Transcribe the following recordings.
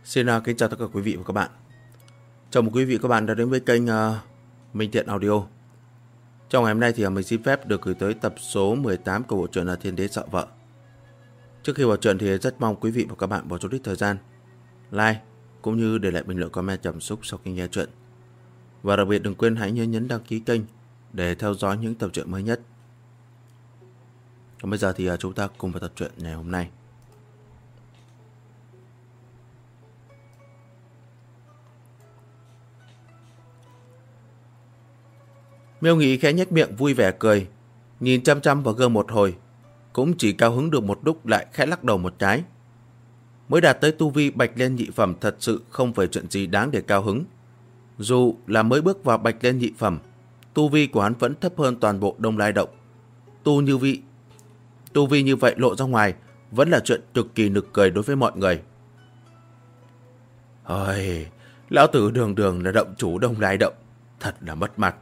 Xin kính chào tất cả quý vị và các bạn. Chào mừng quý vị và các bạn đã đến với kênh Minh Thiện Audio. Trong ngày hôm nay thì mình xin phép được gửi tới tập số 18 của bộ truyện là Thiên Đế Sợ Vợ. Trước khi vào truyện thì rất mong quý vị và các bạn bỏ chút ít thời gian like cũng như để lại bình luận comment cảm xúc sau khi nghe truyện. Và đặc biệt đừng quên hãy nhấn đăng ký kênh để theo dõi những tập truyện mới nhất. Còn bây giờ thì chúng ta cùng vào tập truyện ngày hôm nay. Miêu Nghị khẽ nhếch miệng vui vẻ cười, nhìn chăm chăm vào gương một hồi, cũng chỉ cao hứng được một lúc lại khẽ lắc đầu một cái. Mới đạt tới tu vi bạch lên nhị phẩm thật sự không phải chuyện gì đáng để cao hứng. Dù là mới bước vào bạch lên nhị phẩm, tu vi của hắn vẫn thấp hơn toàn bộ Đông Lai Động. Tu vi như vậy lộ ra ngoài vẫn là chuyện cực kỳ nực cười đối với mọi người. Ôi, lão tử đường đường là động chủ Đông Lai Động, thật là mất mặt.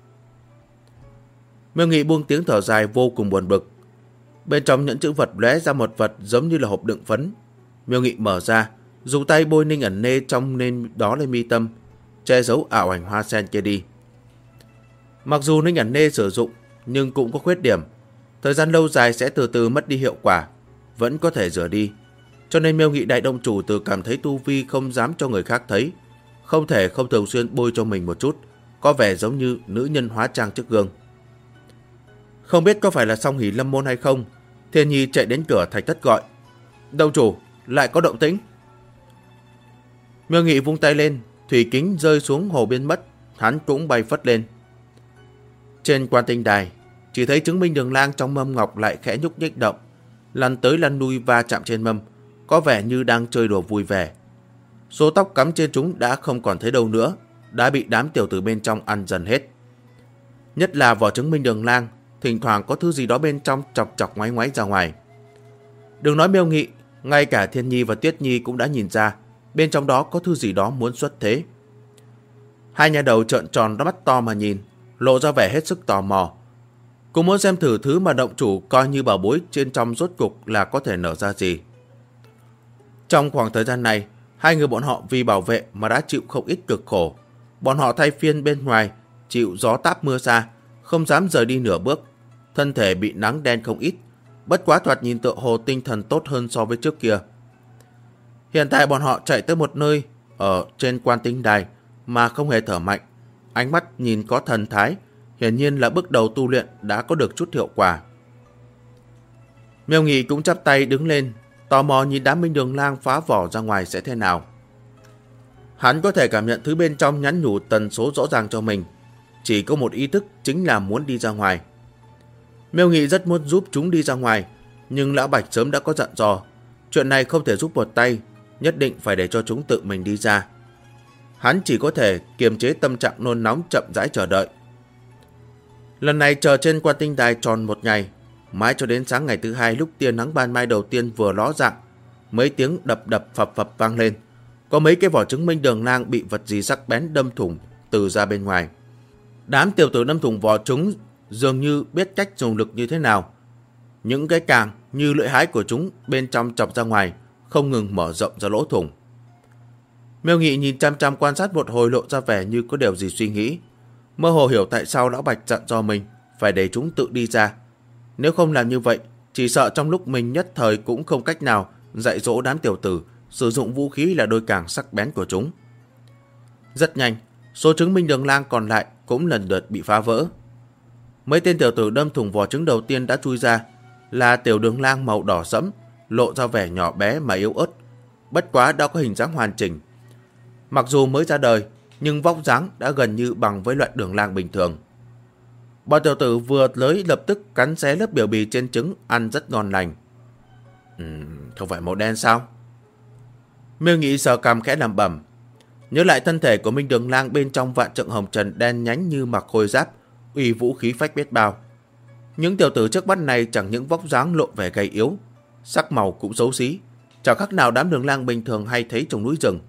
Miêu Nghị buông tiếng thở dài vô cùng buồn bực. Bên trong nhẫn chữ vật lóe ra một vật giống như là hộp đựng phấn. Miêu Nghị mở ra, dùng tay bôi ninh ẩn nê trong nên đó lên mi tâm, che giấu ảo ảnh hoa sen kia đi. Mặc dù ninh ẩn nê sử dụng nhưng cũng có khuyết điểm, thời gian lâu dài sẽ từ từ mất đi hiệu quả, vẫn có thể rửa đi. Cho nên Miêu Nghị đại động chủ từ cảm thấy tu vi không dám cho người khác thấy, không thể không thường xuyên bôi cho mình một chút, có vẻ giống như nữ nhân hóa trang trước gương. Không biết có phải là Song Hỷ Lâm môn hay không, Thiên Nhi chạy đến cửa thạch thất gọi: "Động chủ, lại có động tĩnh." Miêu Nghị vung tay lên, thủy kính rơi xuống hồ biến mất, hắn cũng bay phất lên. Trên quan tinh đài, chỉ thấy chứng minh đường lang trong mâm ngọc lại khẽ nhúc nhích động, lăn tới lăn lui va chạm trên mâm, có vẻ như đang chơi đùa vui vẻ. Số tóc cắm trên chúng đã không còn thấy đâu nữa, đã bị đám tiểu tử bên trong ăn dần hết. Nhất là vỏ chứng minh đường lang, thỉnh thoảng có thứ gì đó bên trong chọc chọc ngoáy ngoáy ra ngoài. Đừng nói Miêu Nghị, ngay cả Thiên Nhi và Tuyết Nhi cũng đã nhìn ra bên trong đó có thứ gì đó muốn xuất thế. Hai nhà đầu trợn tròn đôi mắt to mà nhìn, lộ ra vẻ hết sức tò mò, cũng muốn xem thử thứ mà động chủ coi như bảo bối trên trong rốt cục là có thể nở ra gì. Trong khoảng thời gian này, hai người bọn họ vì bảo vệ mà đã chịu không ít cực khổ. Bọn họ thay phiên bên ngoài chịu gió táp mưa xa, không dám rời đi nửa bước, thân thể bị nắng đen không ít, bất quá thoạt nhìn tựa hồ tinh thần tốt hơn so với trước kia. Hiện tại bọn họ chạy tới một nơi ở trên quan tinh đài mà không hề thở mạnh, ánh mắt nhìn có thần thái, hiển nhiên là bước đầu tu luyện đã có được chút hiệu quả. Miêu Nghị cũng chắp tay đứng lên, tò mò nhìn đám minh đường lang phá vỏ ra ngoài sẽ thế nào. Hắn có thể cảm nhận thứ bên trong nhắn nhủ tần số rõ ràng cho mình, chỉ có một ý thức chính là muốn đi ra ngoài. Miêu Nghị rất muốn giúp chúng đi ra ngoài, nhưng Lão Bạch sớm đã có dặn dò, chuyện này không thể giúp một tay, nhất định phải để cho chúng tự mình đi ra. Hắn chỉ có thể kiềm chế tâm trạng nôn nóng chậm rãi chờ đợi. Lần này chờ trên quan tinh đài tròn một ngày, mãi cho đến sáng ngày thứ hai lúc tia nắng ban mai đầu tiên vừa ló dạng, mấy tiếng đập đập phập phập vang lên, có mấy cái vỏ chứng minh đường lang bị vật gì sắc bén đâm thủng từ ra bên ngoài. Đám tiểu tử đâm thủng vỏ chúng dường như biết cách dùng lực như thế nào. Những cái càng như lưỡi hái của chúng bên trong chọc ra ngoài, không ngừng mở rộng ra lỗ thủng. Miêu Nghị nhìn chăm chăm quan sát một hồi, lộ ra vẻ như có điều gì suy nghĩ, mơ hồ hiểu tại sao Lão Bạch dặn dò mình phải để chúng tự đi ra. Nếu không làm như vậy, chỉ sợ trong lúc mình nhất thời cũng không cách nào dạy dỗ đám tiểu tử sử dụng vũ khí là đôi càng sắc bén của chúng. Rất nhanh, số chứng minh đường lang còn lại cũng lần lượt bị phá vỡ. Mấy tên tiểu tử đâm thủng vỏ trứng đầu tiên đã chui ra, là tiểu đường lang màu đỏ sẫm, lộ ra vẻ nhỏ bé mà yếu ớt, bất quá đã có hình dáng hoàn chỉnh. Mặc dù mới ra đời, nhưng vóc dáng đã gần như bằng với loại đường lang bình thường. Bọn tiểu tử vừa tới lập tức cắn xé lớp biểu bì trên trứng, ăn rất ngon lành. Không phải màu đen sao? Miêu Nghị sờ cằm khẽ lẩm bẩm, nhớ lại thân thể của Minh Đường Lang bên trong vạn trượng hồng trần đen nhánh như mặc khôi giáp, uy vũ khí phách biết bao. Những tiểu tử trước mắt này chẳng những vóc dáng lộ vẻ gầy yếu, sắc màu cũng xấu xí, chẳng khác nào đám đường lang bình thường hay thấy trong núi rừng.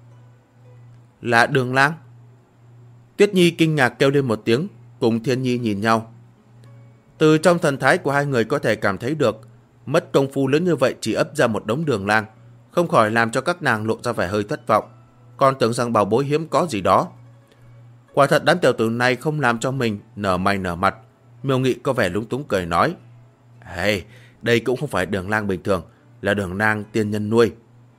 Là đường lang? Tuyết Nhi kinh ngạc kêu lên một tiếng, cùng Thiên Nhi nhìn nhau. Từ trong thần thái của hai người có thể cảm thấy được, mất công phu lớn như vậy chỉ ấp ra một đống đường lang, không khỏi làm cho các nàng lộ ra vẻ hơi thất vọng, còn tưởng rằng bảo bối hiếm có gì đó. Quả thật đám tiểu tử này không làm cho mình nở mày nở mặt. Miêu Nghị có vẻ lúng túng cười nói: Hey, đây cũng không phải Đường Lang bình thường, là Đường Lang tiên nhân nuôi.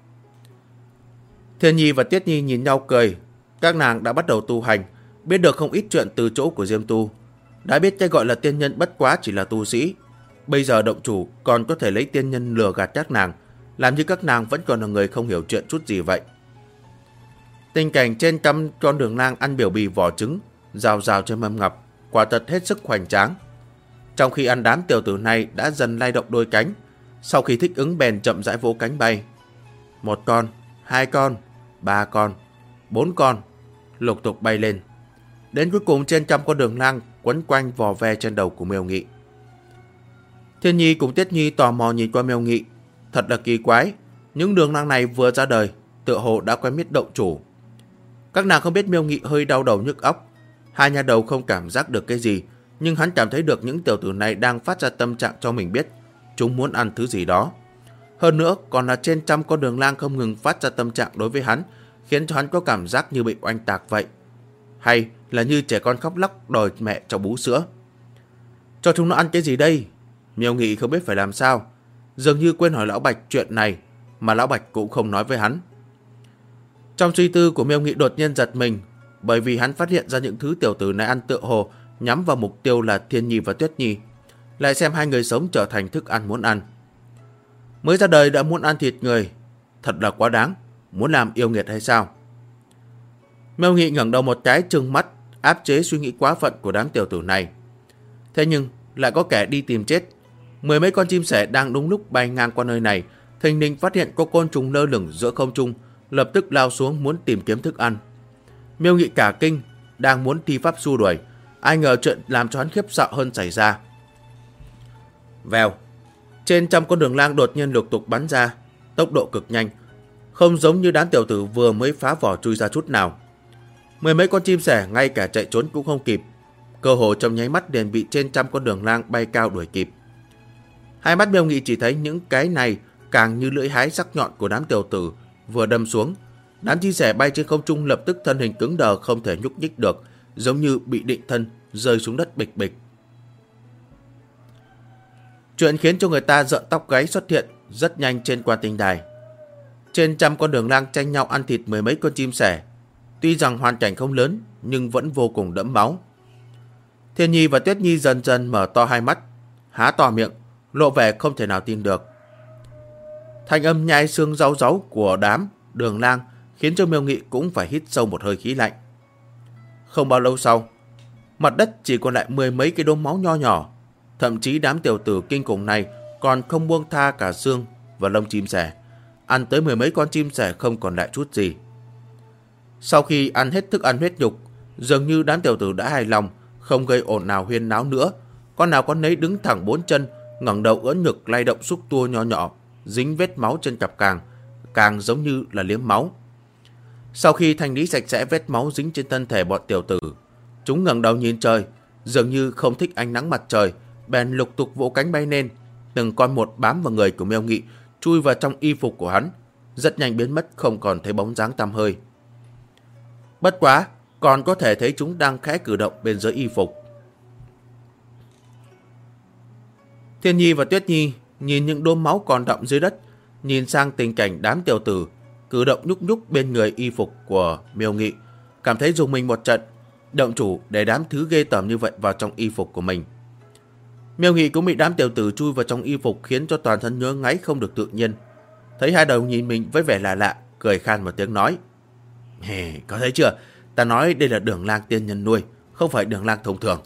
Thiên Nhi và Tuyết Nhi nhìn nhau cười. Các nàng đã bắt đầu tu hành, biết được không ít chuyện từ chỗ của Diêm Tu. Đã biết cái gọi là tiên nhân bất quá chỉ là tu sĩ. Bây giờ động chủ còn có thể lấy tiên nhân lừa gạt các nàng, làm như các nàng vẫn còn là người không hiểu chuyện chút gì vậy. Tình cảnh trên trăm con Đường Lang ăn biểu bì vỏ trứng, rào rào trên mâm ngọc, quả thật hết sức hoành tráng. Trong khi ăn, đám tiểu tử này đã dần lay động đôi cánh, sau khi thích ứng bèn chậm rãi vỗ cánh bay. 1 con, 2 con, 3 con, 4 con, lục tục bay lên. Đến cuối cùng trên trăm con Đường Lang quấn quanh vò ve trên đầu của Miêu Nghị. Thiên Nhi cùng Tiết Nhi tò mò nhìn qua Miêu Nghị. Thật là kỳ quái, những Đường Lang này vừa ra đời tựa hồ đã quen biết động chủ. Các nàng không biết Miêu Nghị hơi đau đầu nhức óc. Hai nhà đầu không cảm giác được cái gì, nhưng hắn cảm thấy được những tiểu tử này đang phát ra tâm trạng cho mình biết chúng muốn ăn thứ gì đó. Hơn nữa còn là trên trăm con Đường Lang không ngừng phát ra tâm trạng đối với hắn, khiến cho hắn có cảm giác như bị oanh tạc vậy. Hay là như trẻ con khóc lóc đòi mẹ cho bú sữa. Cho chúng nó ăn cái gì đây? Miêu Nghị không biết phải làm sao, dường như quên hỏi Lão Bạch chuyện này, mà Lão Bạch cũng không nói với hắn. Trong suy tư của Miêu Nghị đột nhiên giật mình, bởi vì hắn phát hiện ra những thứ tiểu tử này ăn tựa hồ nhắm vào mục tiêu là Thiên Nhi và Tuyết Nhi, lại xem hai người sống trở thành thức ăn muốn ăn. Mới ra đời đã muốn ăn thịt người, thật là quá đáng, muốn làm yêu nghiệt hay sao? Miêu Nghị ngẩng đầu một cái, trừng mắt áp chế suy nghĩ quá phận của đám tiểu tử này. Thế nhưng lại có kẻ đi tìm chết. 10 mấy con chim sẻ đang đúng lúc bay ngang qua nơi này, thình lình phát hiện có côn trùng lơ lửng giữa không trung, lập tức lao xuống muốn tìm kiếm thức ăn. Miêu Nghị cả kinh, đang muốn thi pháp xua đuổi, ai ngờ chuyện làm cho hắn khiếp sợ hơn xảy ra. Vèo, trên trăm con Đường Lang đột nhiên lục tục bắn ra, tốc độ cực nhanh, không giống như đám tiểu tử vừa mới phá vỏ chui ra chút nào. 10 mấy con chim sẻ ngay cả chạy trốn cũng không kịp, cơ hồ trong nháy mắt liền bị trên trăm con Đường Lang bay cao đuổi kịp. Hai mắt Miêu Nghị chỉ thấy những cái này càng như lưỡi hái sắc nhọn của đám tiểu tử vừa đâm xuống. Đám chim sẻ bay trên không trung lập tức thân hình cứng đờ không thể nhúc nhích được, giống như bị định thân rơi xuống đất bịch bịch. Chuyện khiến cho người ta rợn tóc gáy xuất hiện rất nhanh trên quan tinh đài. Trên trăm con Đường Lang tranh nhau ăn thịt 10 mấy con chim sẻ. Tuy rằng hoàn cảnh không lớn nhưng vẫn vô cùng đẫm máu. Thiên Nhi và Tuyết Nhi dần dần mở to hai mắt, há to miệng, lộ vẻ không thể nào tin được. Thanh âm nhai xương ráu ráu của đám Đường Lang khiến cho Miêu Nghị cũng phải hít sâu một hơi khí lạnh. Không bao lâu sau, mặt đất chỉ còn lại 10 mấy cái đốm máu nho nhỏ. Thậm chí đám tiểu tử kinh khủng này còn không buông tha cả xương và lông chim sẻ, ăn tới 10 mấy con chim sẻ không còn lại chút gì. Sau khi ăn hết thức ăn huyết nhục, dường như đám tiểu tử đã hài lòng, không gây ồn nào huyên náo nữa. Con nào con nấy đứng thẳng 4 chân, ngẩng đầu ưỡn ngực lay động xúc tua nho nhỏ, dính vết máu trên cặp càng giống như là liếm máu. Sau khi thanh lý sạch sẽ vết máu dính trên thân thể bọn tiểu tử, chúng ngẩng đầu nhìn trời, dường như không thích ánh nắng mặt trời, bèn lục tục vỗ cánh bay lên, từng con một bám vào người của Miêu Nghị, chui vào trong y phục của hắn, rất nhanh biến mất không còn thấy bóng dáng tăm hơi. Bất quá, còn có thể thấy chúng đang khẽ cử động bên dưới y phục. Thiên Nhi và Tuyết Nhi nhìn những đốm máu còn đọng dưới đất, nhìn sang tình cảnh đám tiểu tử cử động nhúc nhúc bên người y phục của Miêu Nghị, cảm thấy rùng mình một trận. Động chủ để đám thứ ghê tởm như vậy vào trong y phục của mình. Miêu Nghị cũng bị đám tiểu tử chui vào trong y phục khiến cho toàn thân ngứa ngáy không được tự nhiên. Thấy hai đầu nhìn mình với vẻ lạ lạ, cười khan một tiếng nói: Có thấy chưa, ta nói đây là Đường Lang tiên nhân nuôi, không phải Đường Lang thông thường.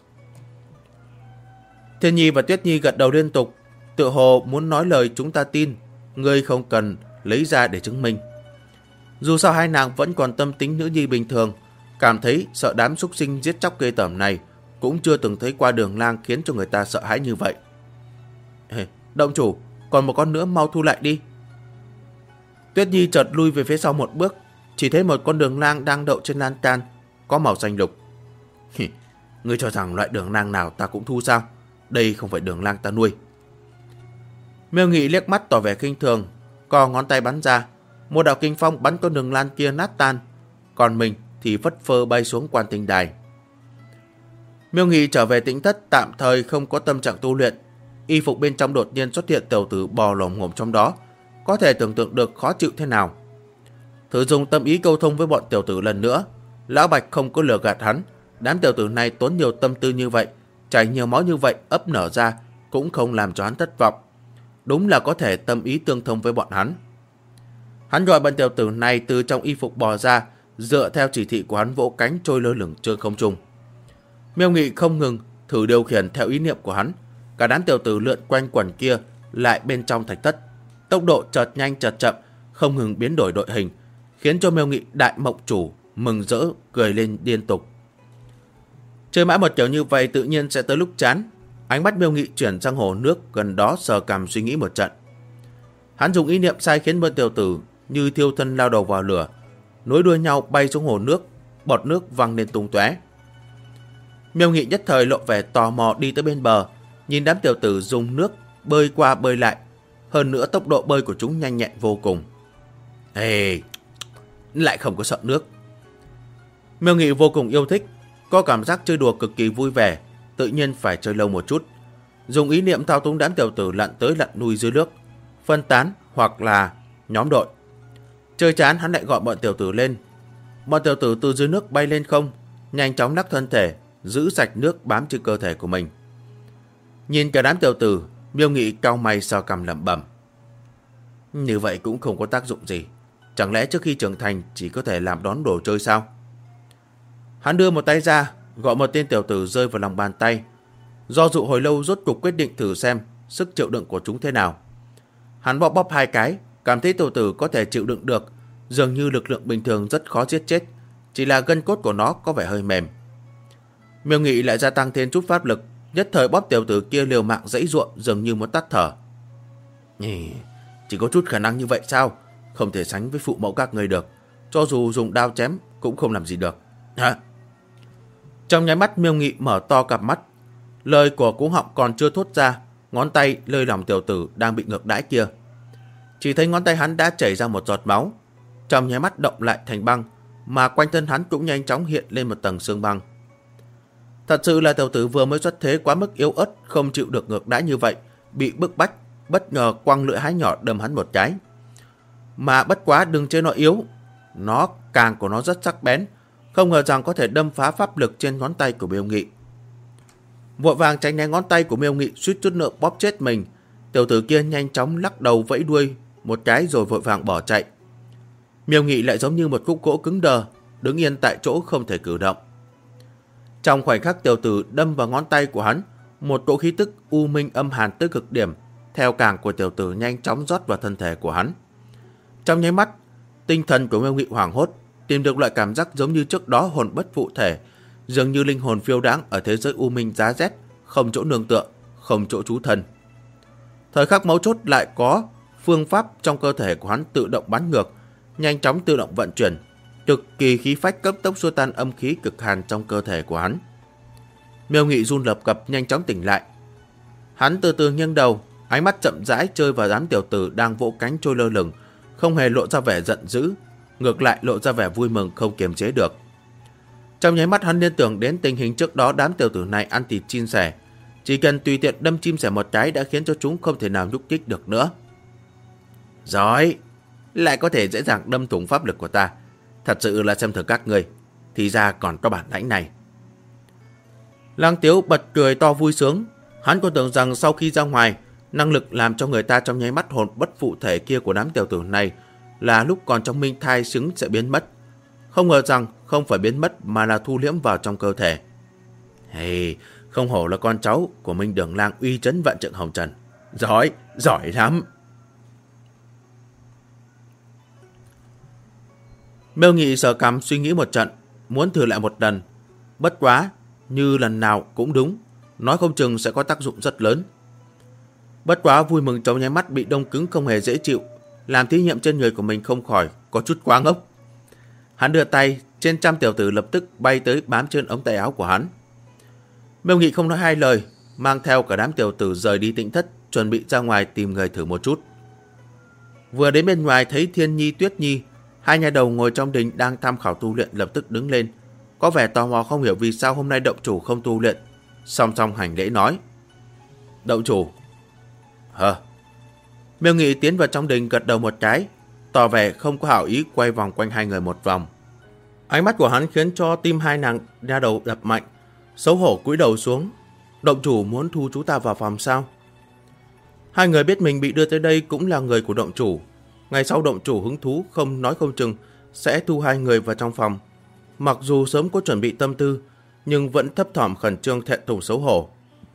Thiên Nhi và Tuyết Nhi gật đầu liên tục, tựa hồ muốn nói lời chúng ta tin, ngươi không cần lấy ra để chứng minh. Dù sao hai nàng vẫn còn tâm tính nữ nhi bình thường, cảm thấy sợ đám súc sinh giết chóc ghê tởm này, cũng chưa từng thấy qua Đường Lang khiến cho người ta sợ hãi như vậy. Động chủ, còn một con nữa mau thu lại đi. Tuyết Nhi chợt lui về phía sau một bước, chỉ thấy một con Đường Lang đang đậu trên lan can, có màu xanh lục. Ngươi cho rằng loại Đường Lang nào ta cũng thu sao? Đây không phải Đường Lang ta nuôi. Miêu Nghị liếc mắt tỏ vẻ khinh thường, co ngón tay bắn ra, một đạo kinh phong bắn con đường lan kia nát tan, còn mình thì phất phơ bay xuống Quan Tinh Đài. Miêu Nghị trở về Tĩnh Thất, tạm thời không có tâm trạng tu luyện. Y phục bên trong đột nhiên xuất hiện tiểu tử bò lồm ngồm trong đó, có thể tưởng tượng được khó chịu thế nào. Thử dùng tâm ý câu thông với bọn tiểu tử lần nữa, Lão Bạch không có lừa gạt hắn. Đám tiểu tử này tốn nhiều tâm tư như vậy, chảy nhiều máu như vậy, ấp nở ra cũng không làm cho hắn thất vọng. Đúng là có thể tâm ý tương thông với bọn hắn. Hắn gọi bọn tiểu tử này từ trong y phục bò ra, dựa theo chỉ thị của hắn vỗ cánh trôi lơ lửng trên không trung. Miêu Nghị không ngừng thử điều khiển theo ý niệm của hắn. Cả đám tiểu tử lượn quanh quần kia lại bên trong thạch thất, tốc độ chợt nhanh chợt chậm, không ngừng biến đổi đội hình, khiến cho Miêu Nghị đại mộng chủ mừng rỡ cười lên liên tục. Chơi mãi một kiểu như vậy tự nhiên sẽ tới lúc chán. Ánh mắt Miêu Nghị chuyển sang hồ nước gần đó, sờ cằm suy nghĩ một trận. Hắn dùng ý niệm sai khiến bọn tiểu tử như thiêu thân lao đầu vào lửa, nối đuôi nhau bay xuống hồ nước, bọt nước văng lên tung tóe. Miêu Nghị nhất thời lộ vẻ tò mò đi tới bên bờ, nhìn đám tiểu tử dùng nước bơi qua bơi lại, hơn nữa tốc độ bơi của chúng nhanh nhẹn vô cùng. Lại không có sợ nước. Miêu Nghị vô cùng yêu thích, có cảm giác chơi đùa cực kỳ vui vẻ, tự nhiên phải chơi lâu một chút. Dùng ý niệm thao túng đám tiểu tử lặn tới lặn lui dưới nước, phân tán hoặc là nhóm đội. Chơi chán hắn lại gọi bọn tiểu tử lên. Bọn tiểu tử từ dưới nước bay lên không, nhanh chóng lắc thân thể, giữ sạch nước bám trên cơ thể của mình. Nhìn cả đám tiểu tử, Miêu Nghị cau mày sờ cằm lẩm bẩm. Như vậy cũng không có tác dụng gì. Chẳng lẽ trước khi trưởng thành chỉ có thể làm đón đồ chơi sao? Hắn đưa một tay ra, gọi một tên tiểu tử rơi vào lòng bàn tay. Do dự hồi lâu, rốt cục quyết định thử xem sức chịu đựng của chúng thế nào. Hắn bóp bóp hai cái, cảm thấy tiểu tử có thể chịu đựng được. Dường như lực lượng bình thường rất khó giết chết, chỉ là gân cốt của nó có vẻ hơi mềm. Miêu Nghị lại gia tăng thêm chút pháp lực, nhất thời bóp tiểu tử kia liều mạng giãy giụa, dường như muốn tắt thở. Chỉ có chút khả năng như vậy sao? Không thể sánh với phụ mẫu các người được. Cho dù dùng đao chém cũng không làm gì được. Hả? Trong nháy mắt Miêu Nghị mở to cặp mắt. Lời của cú họng còn chưa thốt ra, ngón tay lơi lòng tiểu tử đang bị ngược đãi kia. Chỉ thấy ngón tay hắn đã chảy ra một giọt máu. Trong nháy mắt động lại thành băng, mà quanh thân hắn cũng nhanh chóng hiện lên một tầng xương băng. Thật sự là tiểu tử vừa mới xuất thế quá mức yếu ớt, không chịu được ngược đãi như vậy, bị bức bách, bất ngờ quăng lưỡi hái nhỏ đâm hắn một cái. Mà bất quá đừng chơi nó yếu, nó càng của nó rất sắc bén, không ngờ rằng có thể đâm phá pháp lực trên ngón tay của Miêu Nghị. Vội vàng tránh né ngón tay của Miêu Nghị, suýt chút nữa bóp chết mình. Tiểu tử kia nhanh chóng lắc đầu vẫy đuôi một cái rồi vội vàng bỏ chạy. Miêu Nghị lại giống như một khúc gỗ cứng đờ, đứng yên tại chỗ không thể cử động. Trong khoảnh khắc tiểu tử đâm vào ngón tay của hắn, một cỗ khí tức u minh âm hàn tới cực điểm theo càng của tiểu tử nhanh chóng rót vào thân thể của hắn. Trong nháy mắt, tinh thần của Miêu Nghị hoảng hốt, tìm được loại cảm giác giống như trước đó hồn bất phụ thể, dường như linh hồn phiêu đãng ở thế giới u minh giá rét, không chỗ nương tựa, không chỗ trú thân. Thời khắc mấu chốt lại có phương pháp trong cơ thể của hắn tự động bắn ngược, nhanh chóng tự động vận chuyển, cực kỳ khí phách cấp tốc xua tan âm khí cực hàn trong cơ thể của hắn. Miêu Nghị run lập cập nhanh chóng tỉnh lại. Hắn từ từ nghiêng đầu, ánh mắt chậm rãi chơi vào đám tiểu tử đang vỗ cánh trôi lơ lửng, không hề lộ ra vẻ giận dữ, ngược lại lộ ra vẻ vui mừng không kiềm chế được. Trong nháy mắt hắn liên tưởng đến tình hình trước đó đám tiểu tử này ăn thịt chim sẻ, chỉ cần tùy tiện đâm chim sẻ một cái đã khiến cho chúng không thể nào nhúc nhích được nữa. Rồi, lại có thể dễ dàng đâm thủng pháp lực của ta. Thật sự là xem thường các người, thì ra còn có bản lãnh này. Lăng Tiếu bật cười to vui sướng. Hắn còn tưởng rằng sau khi ra ngoài, năng lực làm cho người ta trong nháy mắt hồn bất phụ thể kia của đám tiểu tử này là lúc còn trong minh thai xứng sẽ biến mất. Không ngờ rằng không phải biến mất mà là thu liễm vào trong cơ thể. Không hổ là con cháu của Minh Đường Lang uy chấn vạn trượng hồng trần. Giỏi lắm. Miêu Nghị sờ cằm suy nghĩ một trận, muốn thử lại một lần. Bất quá, như lần nào cũng đúng, nói không chừng sẽ có tác dụng rất lớn. Bất quá vui mừng trong nháy mắt bị đông cứng không hề dễ chịu, làm thí nghiệm trên người của mình không khỏi có chút quá ngốc. Hắn đưa tay, trên trăm tiểu tử lập tức bay tới bám trên ống tay áo của hắn. Miêu Nghị không nói hai lời, mang theo cả đám tiểu tử rời đi Tĩnh Thất, chuẩn bị ra ngoài tìm người thử một chút. Vừa đến bên ngoài thấy Thiên Nhi, Tuyết Nhi, hai nhà đầu ngồi trong đình đang tham khảo tu luyện lập tức đứng lên, có vẻ tò mò không hiểu vì sao hôm nay động chủ không tu luyện. Song song hành lễ nói: Động chủ. Miêu Nghị tiến vào trong đình gật đầu một cái, tỏ vẻ không có hảo ý, quay vòng quanh hai người một vòng. Ánh mắt của hắn khiến cho tim hai nàng nha đầu đập mạnh, xấu hổ cúi đầu xuống. Động chủ muốn thu chúng ta vào phòng sao? Hai người biết mình bị đưa tới đây cũng là người của động chủ. Ngày sau động chủ hứng thú không nói không chừng sẽ thu hai người vào trong phòng. Mặc dù sớm có chuẩn bị tâm tư, nhưng vẫn thấp thỏm khẩn trương, thẹn thùng xấu hổ.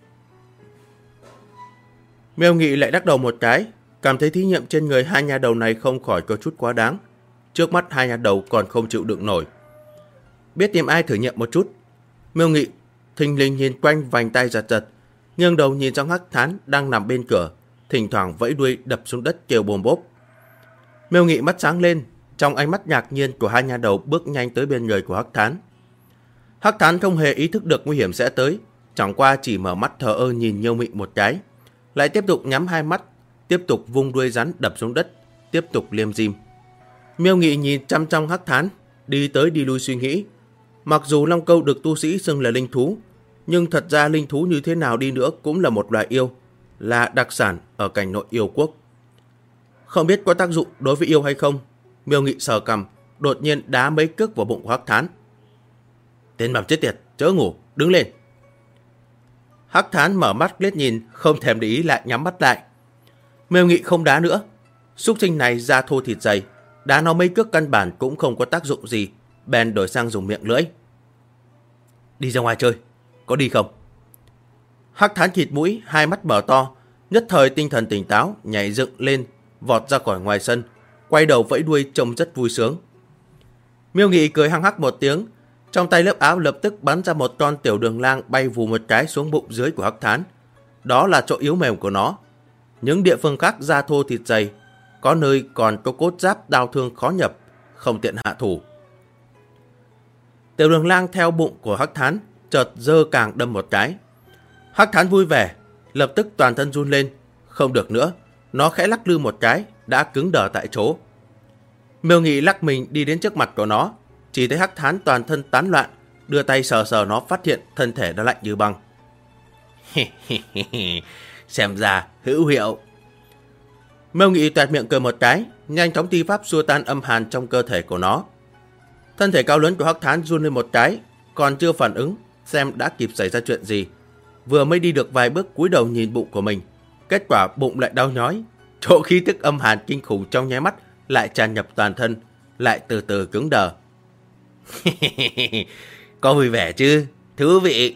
Miêu Nghị lại đắc đầu một cái, cảm thấy thí nghiệm trên người hai nhà đầu này không khỏi có chút quá đáng. Trước mắt hai nhà đầu còn không chịu đựng nổi. Biết tìm ai thử nghiệm một chút. Miêu Nghị thình lình nhìn quanh, vành tay giật giật, nghiêng đầu nhìn trong Hắc Thán đang nằm bên cửa, thỉnh thoảng vẫy đuôi đập xuống đất kêu bồm bốp. Miêu Nghị mắt sáng lên, trong ánh mắt ngạc nhiên của hai nhà đầu bước nhanh tới bên người của Hắc Thán. Hắc Thán không hề ý thức được nguy hiểm sẽ tới, chẳng qua chỉ mở mắt thờ ơ nhìn Miêu Nghị một cái, lại tiếp tục nhắm hai mắt, tiếp tục vung đuôi rắn đập xuống đất, tiếp tục liêm dim. Miêu Nghị nhìn chăm trong Hắc Thán, đi tới đi lui suy nghĩ. Mặc dù Long Câu được tu sĩ xưng là linh thú, nhưng thật ra linh thú như thế nào đi nữa cũng là một loài yêu, là đặc sản ở cảnh nội yêu quốc. Không biết có tác dụng đối với yêu hay không, Miêu Nghị sờ cằm, đột nhiên đá mấy cước vào bụng của Hắc Thán. Tên bằm chết tiệt, chớ ngủ, đứng lên. Hắc Thán mở mắt liếc nhìn, không thèm để ý lại nhắm mắt lại. Miêu Nghị không đá nữa, súc sinh này da thô thịt dày, đá nó mấy cước căn bản cũng không có tác dụng gì, bèn đổi sang dùng miệng lưỡi. Đi ra ngoài chơi, có đi không? Hắc Thán khịt mũi, hai mắt mở to, nhất thời tinh thần tỉnh táo, nhảy dựng lên, vọt ra khỏi ngoài sân, quay đầu vẫy đuôi trông rất vui sướng. Miêu Nghị cười hăng hắc một tiếng, trong tay lớp áo lập tức bắn ra một con tiểu đường lang bay vù một cái xuống bụng dưới của Hắc Thán. Đó là chỗ yếu mềm của nó. Những địa phương khác da thô thịt dày, có nơi còn có cốt giáp đao thương khó nhập, không tiện hạ thủ. Tiểu đường lang theo bụng của Hắc Thán, chợt giơ càng đâm một cái. Hắc Thán vui vẻ, lập tức toàn thân run lên. Không được nữa, nó khẽ lắc lư một cái, đã cứng đờ tại chỗ. Miêu Nghị lắc mình đi đến trước mặt của nó, chỉ thấy Hắc Thán toàn thân tán loạn, đưa tay sờ sờ nó, phát hiện thân thể đã lạnh như băng. Xem ra hữu hiệu. Miêu Nghị toẹt miệng cười một cái, nhanh chóng thi pháp xua tan âm hàn trong cơ thể của nó. Thân thể cao lớn của Hắc Thán run lên một cái, còn chưa phản ứng xem đã kịp xảy ra chuyện gì. Vừa mới đi được vài bước cúi đầu nhìn bụng của mình, kết quả bụng lại đau nhói, chỗ khí tức âm hàn kinh khủng trong nháy mắt lại tràn nhập toàn thân, lại từ từ cứng đờ. Có vui vẻ chứ, thú vị.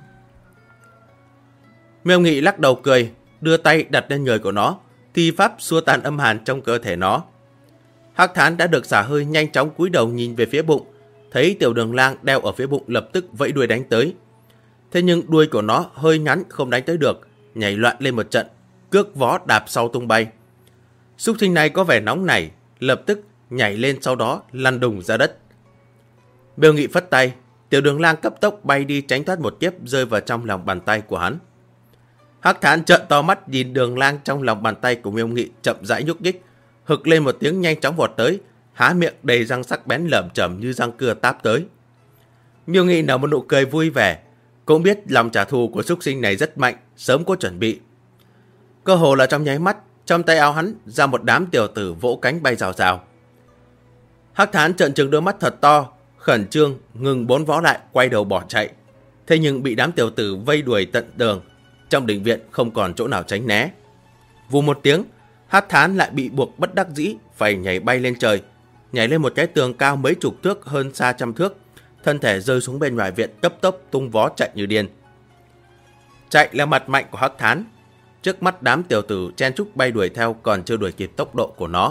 Miêu Nghị lắc đầu cười, đưa tay đặt lên người của nó, thi pháp xua tan âm hàn trong cơ thể nó. Hắc Thán đã được xả hơi, nhanh chóng cúi đầu nhìn về phía bụng, thấy tiểu đường lang đeo ở phía bụng lập tức vẫy đuôi đánh tới. Thế nhưng đuôi của nó hơi ngắn không đánh tới được, nhảy loạn lên một trận, cước vó đạp sau tung bay. Súc sinh này có vẻ nóng nảy, lập tức nhảy lên, sau đó lăn đùng ra đất. Miêu Nghị phất tay, tiểu đường lang cấp tốc bay đi tránh thoát một kiếp, rơi vào trong lòng bàn tay của hắn. Hắc Thán trợn to mắt nhìn đường lang trong lòng bàn tay của Miêu Nghị chậm rãi nhúc nhích, hực lên một tiếng nhanh chóng vọt tới, há miệng đầy răng sắc bén lởm chởm như răng cưa táp tới. Miêu Nghị nở một nụ cười vui vẻ, cũng biết lòng trả thù của súc sinh này rất mạnh, sớm có chuẩn bị. Cơ hồ là trong nháy mắt, trong tay áo hắn ra một đám tiểu tử vỗ cánh bay rào rào. Hắc Thán trợn trừng đôi mắt thật to, khẩn trương ngừng bốn vó lại, quay đầu bỏ chạy. Thế nhưng bị đám tiểu tử vây đuổi tận đường, trong đình viện không còn chỗ nào tránh né. Vù một tiếng, Hắc Thán lại bị buộc bất đắc dĩ phải nhảy bay lên trời, nhảy lên một cái tường cao mấy chục thước, hơn xa trăm thước, thân thể rơi xuống bên ngoài viện, cấp tốc tung vó chạy như điên. Chạy là mặt mạnh của Hắc Thán, trước mắt đám tiểu tử chen chúc bay đuổi theo còn chưa đuổi kịp tốc độ của nó.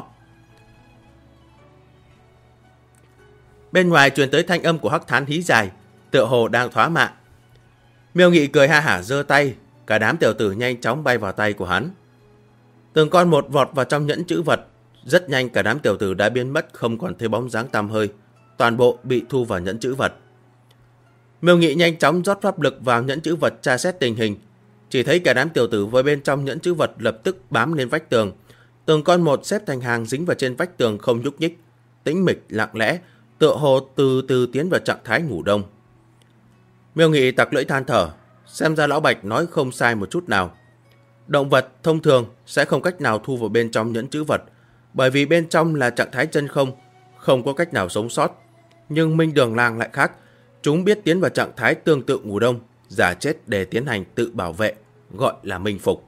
Bên ngoài truyền tới thanh âm của Hắc Thán hí dài, tựa hồ đang thỏa mãn. Miêu Nghị cười ha hả giơ tay, cả đám tiểu tử nhanh chóng bay vào tay của hắn. Từng con một vọt vào trong nhẫn chữ vật, rất nhanh cả đám tiểu tử đã biến mất, không còn thấy bóng dáng tăm hơi, toàn bộ bị thu vào nhẫn chữ vật. Miêu Nghị nhanh chóng rót pháp lực vào nhẫn chữ vật tra xét tình hình, chỉ thấy cả đám tiểu tử với bên trong nhẫn chữ vật lập tức bám lên vách tường, Từng con một xếp thành hàng dính vào trên vách tường không nhúc nhích, tĩnh mịch lặng lẽ, tựa hồ từ từ tiến vào trạng thái ngủ đông. Miêu Nghị tặc lưỡi than thở, xem ra Lão Bạch nói không sai một chút nào. Động vật thông thường sẽ không cách nào thu vào bên trong nhẫn trữ vật, bởi vì bên trong là trạng thái chân không, không có cách nào sống sót. Nhưng Minh Đường Lang lại khác, chúng biết tiến vào trạng thái tương tự ngủ đông, giả chết để tiến hành tự bảo vệ, gọi là minh phục.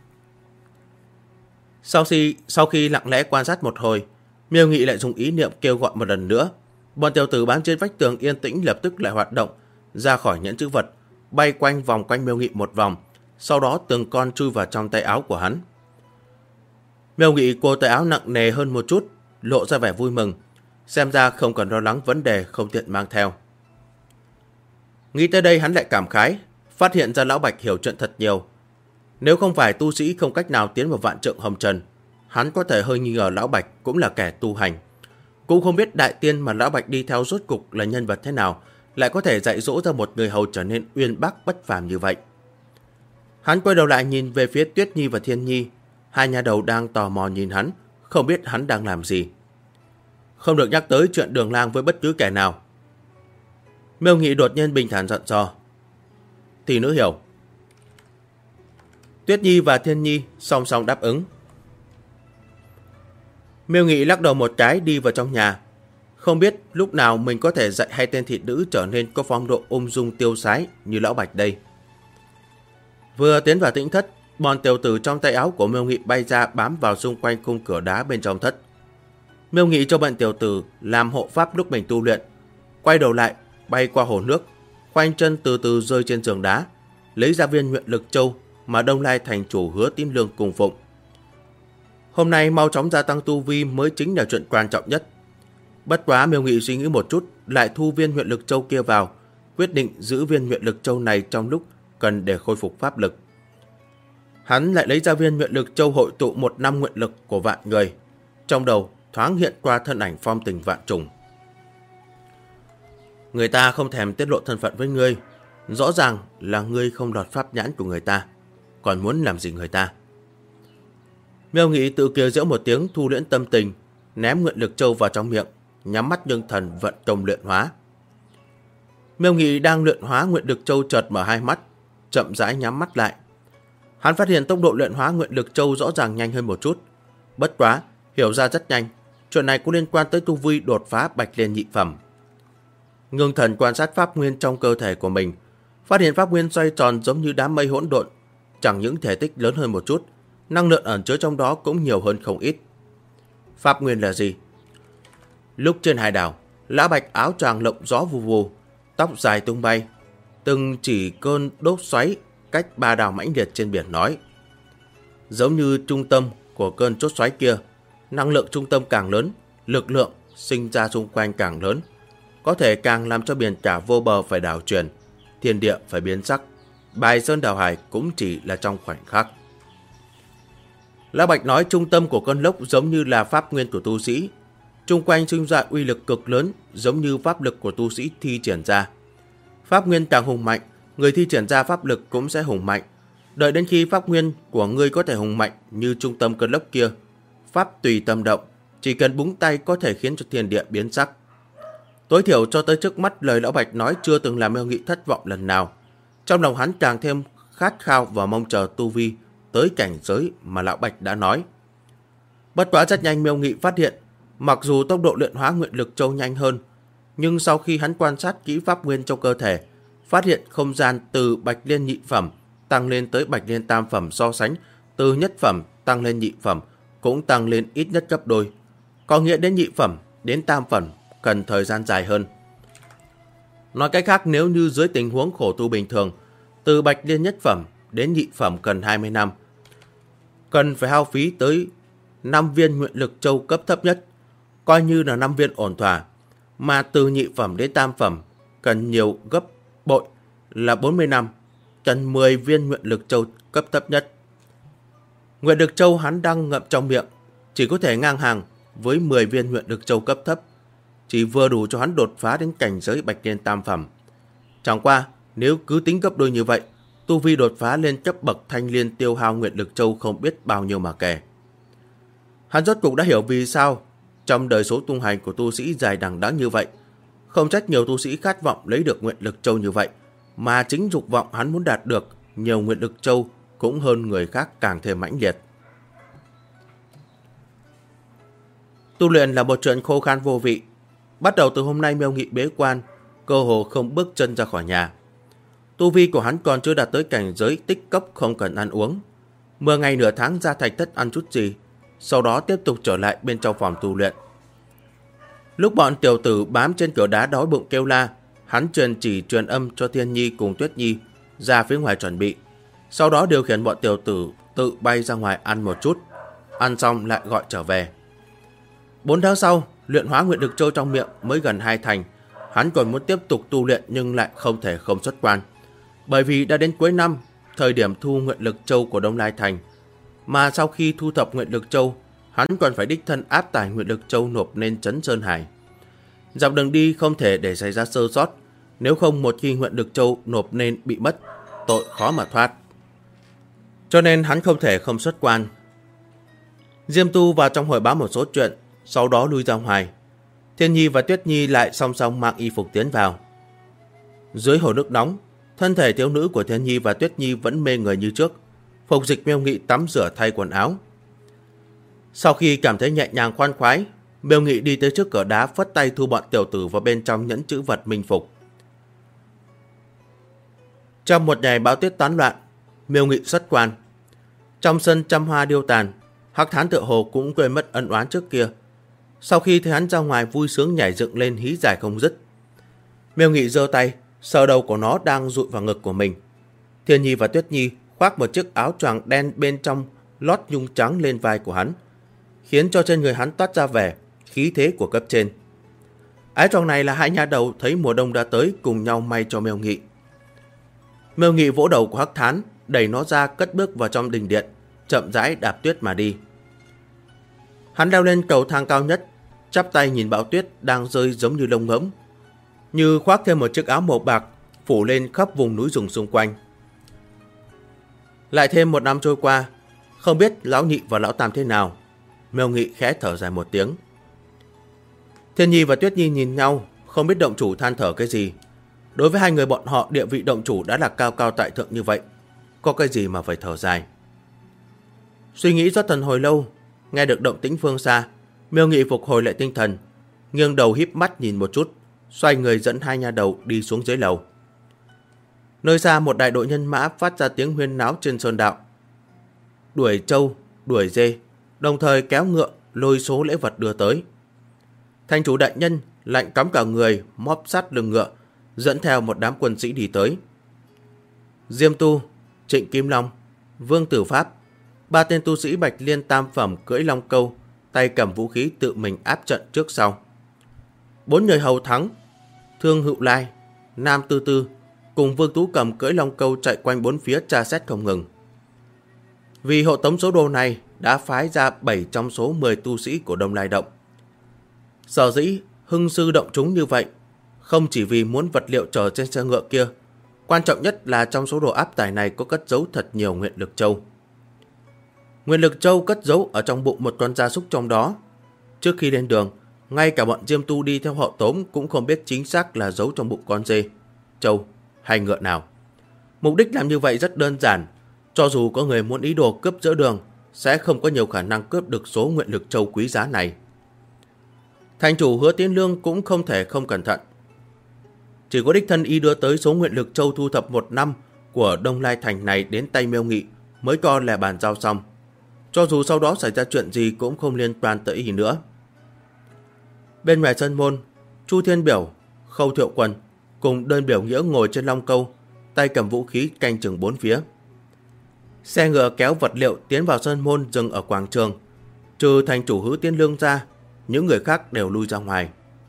Sau khi lặng lẽ quan sát một hồi, Miêu Nghị lại dùng ý niệm kêu gọi một lần nữa. Bọn tiểu tử bám trên vách tường yên tĩnh lập tức lại hoạt động, ra khỏi nhẫn trữ vật, bay vòng quanh Miêu Nghị một vòng, sau đó từng con chui vào trong tay áo của hắn. Miêu Nghị cô tay áo nặng nề hơn một chút, lộ ra vẻ vui mừng, xem ra không cần lo lắng vấn đề không tiện mang theo. Nghĩ tới đây hắn lại cảm khái, phát hiện ra Lão Bạch hiểu chuyện thật nhiều. Nếu không phải tu sĩ không cách nào tiến vào vạn trượng hồng trần, hắn có thể hơi nghi ngờ Lão Bạch cũng là kẻ tu hành. Cũng không biết đại tiên mà Lão Bạch đi theo rốt cục là nhân vật thế nào, lại có thể dạy dỗ ra một người hầu trở nên uyên bác bất phàm như vậy. Hắn quay đầu lại nhìn về phía Tuyết Nhi và Thiên Nhi, hai nhà đầu đang tò mò nhìn hắn, không biết hắn đang làm gì. Không được nhắc tới chuyện Đường Lang với bất cứ kẻ nào. Miêu Nghị đột nhiên bình thản dặn dò. Tỷ nữ hiểu. Tuyết Nhi và Thiên Nhi song song đáp ứng. Miêu Nghị lắc đầu một cái đi vào trong nhà. Không biết lúc nào mình có thể dạy hai tên thị nữ trở nên có phong độ ung dung tiêu sái như Lão Bạch đây. Vừa tiến vào tĩnh thất, bọn tiểu tử trong tay áo của Miêu Nghị bay ra bám vào xung quanh khung cửa đá bên trong thất. Miêu Nghị cho bọn tiểu tử làm hộ pháp lúc mình tu luyện, quay đầu lại bay qua hồ nước, khoanh chân từ từ rơi trên giường đá, lấy ra viên Nguyện Lực Châu mà Đông Lai thành chủ Hứa Tín Lương cung phụng. Hôm nay mau chóng gia tăng tu vi mới chính là chuyện quan trọng nhất. Bất quá Miêu Nghị suy nghĩ một chút, lại thu viên Nguyện Lực Châu kia vào, quyết định giữ viên Nguyện Lực Châu này trong lúc cần để khôi phục pháp lực. Hắn lại lấy ra viên Nguyện Lực Châu hội tụ 1 năm nguyện lực của vạn người, trong đầu thoáng hiện qua thân ảnh Phong Tình Vạn Trùng. Người ta không thèm tiết lộ thân phận với ngươi, rõ ràng là ngươi không lọt pháp nhãn của người ta, còn muốn làm gì người ta. Miêu Nghị tự kiều giễu một tiếng, thu liễm tâm tình, ném Nguyện Lực Châu vào trong miệng, nhắm mắt ngưng thần vận công luyện hóa. Miêu Nghị đang luyện hóa Nguyện Lực Châu chợt mở hai mắt, chậm rãi nhắm mắt lại. Hắn phát hiện tốc độ luyện hóa Nguyện Lực Châu rõ ràng nhanh hơn một chút. Bất quá, hiểu ra rất nhanh, chuyện này có liên quan tới tu vi đột phá Bạch Liên nhị phẩm. Ngưng thần quan sát pháp nguyên trong cơ thể của mình, phát hiện pháp nguyên xoay tròn giống như đám mây hỗn độn, chẳng những thể tích lớn hơn một chút, năng lượng ẩn chứa trong đó cũng nhiều hơn không ít. Pháp nguyên là gì? Lúc trên hải đảo, Lão Bạch áo choàng lộng gió vù vù, tóc dài tung bay, từng chỉ cơn đốt xoáy cách 3 đảo mãnh liệt trên biển nói. Giống như trung tâm của cơn chốt xoáy kia, năng lượng trung tâm càng lớn, lực lượng sinh ra xung quanh càng lớn, có thể càng làm cho biển cả vô bờ phải đảo chuyển, thiên địa phải biến sắc, bài sơn đảo hải cũng chỉ là trong khoảnh khắc. Lão Bạch nói trung tâm của cơn lốc giống như là pháp nguyên của tu sĩ, chung quanh sinh ra uy lực cực lớn giống như pháp lực của tu sĩ thi triển ra. Pháp nguyên càng hùng mạnh, người thi triển ra pháp lực cũng sẽ hùng mạnh. Đợi đến khi pháp nguyên của ngươi có thể hùng mạnh như trung tâm cơn lốc kia, pháp tùy tâm động, chỉ cần búng tay có thể khiến cho thiên địa biến sắc. Tối thiểu cho tới trước mắt, lời Lão Bạch nói chưa từng làm Miêu Nghị thất vọng lần nào. Trong lòng hắn càng thêm khát khao và mong chờ tu vi tới cảnh giới mà Lão Bạch đã nói. Bất quá rất nhanh Miêu Nghị phát hiện, mặc dù tốc độ luyện hóa Nguyện Lực Châu nhanh hơn, nhưng sau khi hắn quan sát kỹ pháp nguyên trong cơ thể, phát hiện không gian từ Bạch Liên nhị phẩm tăng lên tới Bạch Liên tam phẩm so sánh từ nhất phẩm tăng lên nhị phẩm cũng tăng lên ít nhất gấp đôi. Có nghĩa đến nhị phẩm đến tam phẩm cần thời gian dài hơn. Nói cách khác, nếu như dưới tình huống khổ tu bình thường, từ Bạch Liên nhất phẩm đến nhị phẩm cần 20 năm, cần phải hao phí tới 5 viên Nguyện Lực Châu cấp thấp nhất, coi như là 5 viên ổn thỏa, mà từ nhị phẩm đến tam phẩm cần nhiều gấp bội là 40 năm, cần 10 viên Nguyện Lực Châu cấp thấp nhất. Nguyện Lực Châu hắn đang ngậm trong miệng, chỉ có thể ngang hàng với 10 viên Nguyện Lực Châu cấp thấp, chỉ vừa đủ cho hắn đột phá đến cảnh giới Bạch Liên tam phẩm. Chẳng qua, nếu cứ tính gấp đôi như vậy, tu vi đột phá lên cấp bậc Thanh Liên tiêu hao Nguyện Lực Châu không biết bao nhiêu mà kể. Hắn rốt cục đã hiểu vì sao trong đời số tung hành của tu sĩ dài đằng đẵng như vậy. Không trách nhiều tu sĩ khát vọng lấy được nguyện lực châu như vậy, mà chính dục vọng hắn muốn đạt được nhiều nguyện lực châu cũng hơn người khác càng thêm mãnh liệt. Tu luyện là một chuyện khô khan vô vị. Bắt đầu từ hôm nay Miêu Nghị bế quan, cơ hồ không bước chân ra khỏi nhà. Tu vi của hắn còn chưa đạt tới cảnh giới tích cấp không cần ăn uống. 10 ngày nửa tháng ra thạch thất ăn chút gì, sau đó tiếp tục trở lại bên trong phòng tu luyện. Lúc bọn tiểu tử bám trên cửa đá đói bụng kêu la, hắn truyền âm cho Thiên Nhi cùng Tuyết Nhi ra phía ngoài chuẩn bị. Sau đó điều khiển bọn tiểu tử tự bay ra ngoài ăn một chút, ăn xong lại gọi trở về. 4 tháng sau, luyện hóa nguyện lực châu trong miệng mới gần 2 thành. Hắn còn muốn tiếp tục tu luyện nhưng lại không thể không xuất quan. Bởi vì đã đến cuối năm, thời điểm thu nguyện lực châu của Đông Lai Thành. Mà sau khi thu thập nguyện lực châu, hắn còn phải đích thân áp tải nguyện lực châu nộp lên Trấn Sơn Hải. Dọc đường đi không thể để xảy ra sơ sót, nếu không một khi nguyện lực châu nộp lên bị mất, tội khó mà thoát. Cho nên hắn không thể không xuất quan. Diêm Tu vào trong hội báo một số chuyện, sau đó lui ra ngoài. Thiên Nhi và Tuyết Nhi lại song song mang y phục tiến vào. Dưới hồ nước nóng, thân thể thiếu nữ của Thiên Nhi và Tuyết Nhi vẫn mê người như trước. Phục Dịch Miêu Nghị tắm rửa thay quần áo. Sau khi cảm thấy nhẹ nhàng khoan khoái, Miêu Nghị đi tới trước cửa đá phất tay thu bọn tiểu tử vào bên trong nhẫn chữ vật minh phục. Trong một ngày bão tuyết tán loạn, Miêu Nghị xuất quan. Trong sân trăm hoa điêu tàn, Hắc Thán tựa hồ cũng quên mất ân oán trước kia. Sau khi thấy hắn ra ngoài vui sướng nhảy dựng lên hí giải không dứt. Miêu Nghị giơ tay, sờ đầu của nó đang dụi vào ngực của mình. Thiên Nhi và Tuyết Nhi khoác một chiếc áo choàng đen bên trong lót nhung trắng lên vai của hắn, khiến cho trên người hắn toát ra vẻ khí thế của cấp trên. Áo choàng này là hai nha đầu thấy mùa đông đã tới cùng nhau may cho Miêu Nghị. Miêu Nghị vỗ đầu của Hắc Thán, đẩy nó ra cất bước vào trong đình điện, chậm rãi đạp tuyết mà đi. Hắn leo lên cầu thang cao nhất, chắp tay nhìn bão tuyết đang rơi giống như lông ngỗng, như khoác thêm một chiếc áo màu bạc phủ lên khắp vùng núi rừng xung quanh. Lại thêm một năm trôi qua, không biết lão nhị và lão tam thế nào. Miêu Nghị khẽ thở dài một tiếng. Thiên Nhi và Tuyết Nhi nhìn nhau, không biết động chủ than thở cái gì. Đối với hai người bọn họ, địa vị động chủ đã là cao cao tại thượng như vậy, có cái gì mà phải thở dài. Suy nghĩ xuất thần hồi lâu, nghe được động tĩnh phương xa, Miêu Nghị phục hồi lại tinh thần, nghiêng đầu híp mắt nhìn một chút, xoay người dẫn hai nha đầu đi xuống dưới lầu. Nơi xa một đại đội nhân mã phát ra tiếng huyên náo trên sơn đạo, đuổi trâu, đuổi dê, đồng thời kéo ngựa lôi số lễ vật đưa tới. Thành chủ đại nhân lạnh cắm cả người, móp sát lưng ngựa, dẫn theo một đám quân sĩ đi tới. Diêm Tu, Trịnh Kim Long, Vương Tử Pháp, ba tên tu sĩ Bạch Liên tam phẩm cưỡi long câu, tay cầm vũ khí tự mình áp trận trước sau. 4 người hầu thắng, Thương Hữu Lai, Nam Tư Tư cùng Vương Tú Cầm cưỡi long câu chạy quanh bốn phía tra xét không ngừng. Vì hộ tống số đồ này đã phái ra 7 trong số 10 tu sĩ của Đông Lai Động. Sở dĩ hưng sư động chúng như vậy, không chỉ vì muốn vật liệu chở trên xe ngựa kia, quan trọng nhất là trong số đồ áp tải này có cất giấu thật nhiều nguyện lực châu. Nguyện lực châu cất giấu ở trong bụng một con gia súc trong đó. Trước khi lên đường, ngay cả bọn Diêm Tu đi theo họ tống cũng không biết chính xác là giấu trong bụng con dê, trâu hay ngựa nào. Mục đích làm như vậy rất đơn giản, cho dù có người muốn ý đồ cướp giữa đường, sẽ không có nhiều khả năng cướp được số nguyện lực châu quý giá này. Thành chủ Hứa Tiến Lương cũng không thể không cẩn thận. Chỉ có đích thân y đưa tới số nguyện lực châu thu thập 1 năm của Đông Lai Thành này đến tay Miêu Nghị mới coi là bàn giao xong. Cho dù sau đó xảy ra chuyện gì cũng không liên quan tới y nữa. Bên ngoài sân môn, Chu Thiên Biểu, Khâu Thiệu Quần cùng Đơn Biểu Nghĩa ngồi trên long câu, tay cầm vũ khí canh chừng bốn phía. Xe ngựa kéo vật liệu tiến vào sân môn dừng ở quảng trường. Trừ thành chủ Hứa Tiến Lương ra, những người khác đều lui ra ngoài.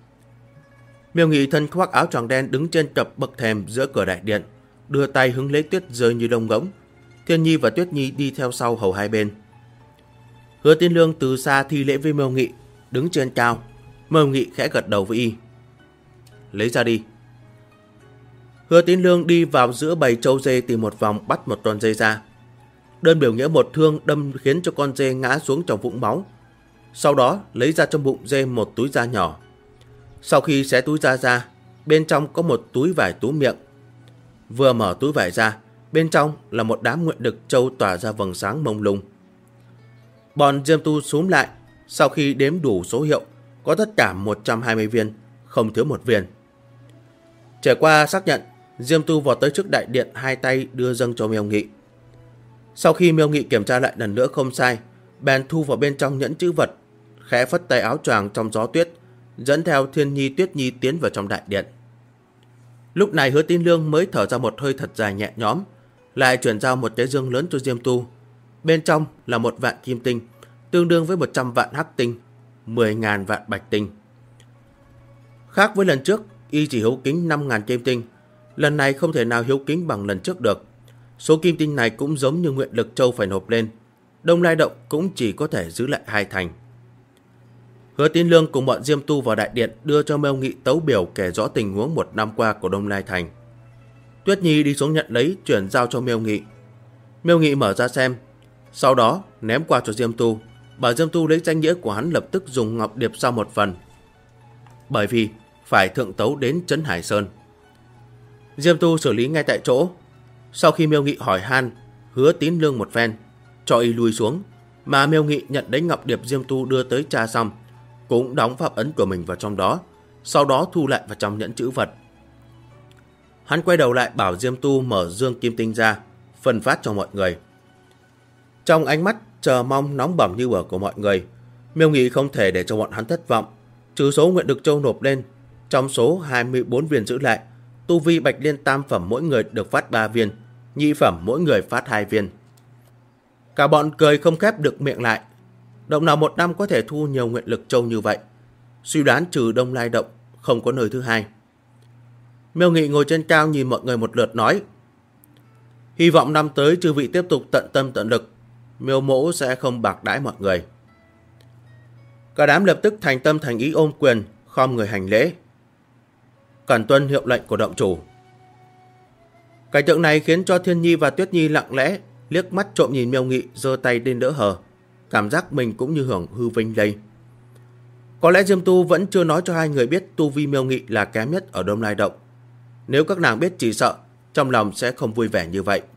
Miêu Nghị thân khoác áo choàng đen đứng trên cặp bậc thềm giữa cửa đại điện, đưa tay hứng lấy tuyết rơi như lông ngỗng. Thiên Nhi và Tuyết Nhi đi theo sau hầu hai bên. Hứa Tiến Lương từ xa thi lễ với Miêu Nghị, đứng trên cao. Miêu Nghị khẽ gật đầu với y. Lấy ra đi. Hứa Tiến Lương đi vào giữa bầy trâu dê tìm một vòng, bắt một con dê ra. Đơn Biểu Nghĩa một thương đâm khiến cho con dê ngã xuống trong vũng máu. sau đó lấy ra trong bụng dê một túi da nhỏ. Sau khi xé túi da ra, bên trong có một túi vải túm miệng. Vừa mở túi vải ra, bên trong là một đám nguyện lực châu tỏa ra vầng sáng mông lung. Bọn Diêm Tu xúm lại, sau khi đếm đủ số hiệu, có tất cả 120 viên, không thiếu một viên. Trải qua xác nhận, Diêm Tu vọt tới trước đại điện, hai tay đưa dâng cho Miêu Nghị. Sau khi Miêu Nghị kiểm tra lại lần nữa không sai, bèn thu vào bên trong nhẫn chữ vật, khẽ phất tay áo choàng trong gió tuyết, dẫn theo Thiên Nhi Tuyết Nhi tiến vào trong đại điện. Lúc này Hứa Tín Lương mới thở ra một hơi thật dài nhẹ nhõm, lại chuyển giao một cái dương lớn cho Diêm Tu. Bên trong là 1 vạn kim tinh, tương đương với 100 vạn hắc tinh, 10.000 vạn bạch tinh. Khác với lần trước, y chỉ hiếu kính 5.000 kim tinh, lần này không thể nào hiếu kính bằng lần trước được. Số kim tinh này cũng giống như nguyện lực châu phải nộp lên, Đông Lai Động cũng chỉ có thể giữ lại 2 thành. Hứa Tín Lương cùng bọn Diêm Tu vào đại điện, đưa cho Miêu Nghị tấu biểu kể rõ tình huống 1 năm qua của Đông Lai Thành. Tuyết Nhi đi xuống nhận lấy, chuyển giao cho Miêu Nghị. Miêu Nghị mở ra xem, sau đó ném qua cho Diêm Tu, bảo Diêm Tu lấy danh nghĩa của hắn lập tức dùng ngọc điệp sau một phần, bởi vì phải thượng tấu đến Trấn Hải Sơn. Diêm Tu xử lý ngay tại chỗ. Sau khi Miêu Nghị hỏi han Hứa Tín Lương một phen, cho y lui xuống, mà Miêu Nghị nhận lấy ngọc điệp Diêm Tu đưa tới tra xong, cũng đóng pháp ấn của mình vào trong đó, sau đó thu lại vào trong nhẫn chữ vật. Hắn quay đầu lại bảo Diêm Tu mở dương kim tinh ra, phân phát cho mọi người. Trong ánh mắt chờ mong nóng bỏng như lửa của mọi người, Miêu Nghị không thể để cho bọn hắn thất vọng. Trừ số nguyện lực châu nộp lên, trong số 24 viên giữ lại, tu vi Bạch Liên tam phẩm mỗi người được phát 3 viên, nhị phẩm mỗi người phát 2 viên. Cả bọn cười không khép được miệng lại. Động nào 1 năm có thể thu nhiều nguyện lực châu như vậy, suy đoán trừ Đông Lai Động không có nơi thứ hai. Miêu Nghị ngồi trên cao nhìn mọi người một lượt nói: hy vọng năm tới chư vị tiếp tục tận tâm tận lực, Miêu mỗ sẽ không bạc đãi mọi người. Cả đám lập tức thành tâm thành ý ôm quyền, khom người hành lễ. Cẩn tuân hiệu lệnh của động chủ. Cảnh tượng này khiến cho Thiên Nhi và Tuyết Nhi lặng lẽ liếc mắt trộm nhìn Miêu Nghị, giơ tay lên đỡ hờ, cảm giác mình cũng như hưởng hư vinh đây. Có lẽ Diêm Tu vẫn chưa nói cho hai người biết tu vi Miêu Nghị là kém nhất ở Đông Lai Động. Nếu các nàng biết chỉ sợ trong lòng sẽ không vui vẻ như vậy.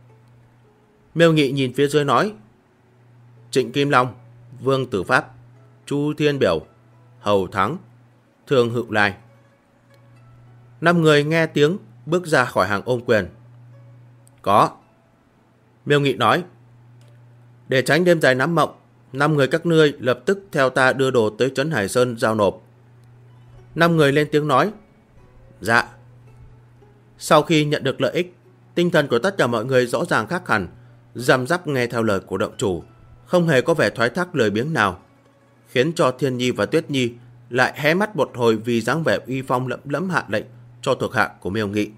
Miêu Nghị nhìn phía dưới nói: Trịnh Kim Long, Vương Tử Pháp, Chu Thiên Biểu, Hầu Thắng, Thương Hữu Lai. 5 người nghe tiếng bước ra khỏi hàng ôm quyền. Có. Miêu Nghị nói: để tránh đêm dài nắm mộng, 5 người các ngươi lập tức theo ta đưa đồ tới Trấn Hải Sơn giao nộp. 5 người lên tiếng nói: dạ. Sau khi nhận được lợi ích, tinh thần của tất cả mọi người rõ ràng khác hẳn, răm rắp nghe theo lời của động chủ, không hề có vẻ thoái thác lười biếng nào, khiến cho Thiên Nhi và Tuyết Nhi lại hé mắt một hồi vì dáng vẻ uy phong lẫm lẫm hạ lệnh cho thuộc hạ của Miêu Nghị.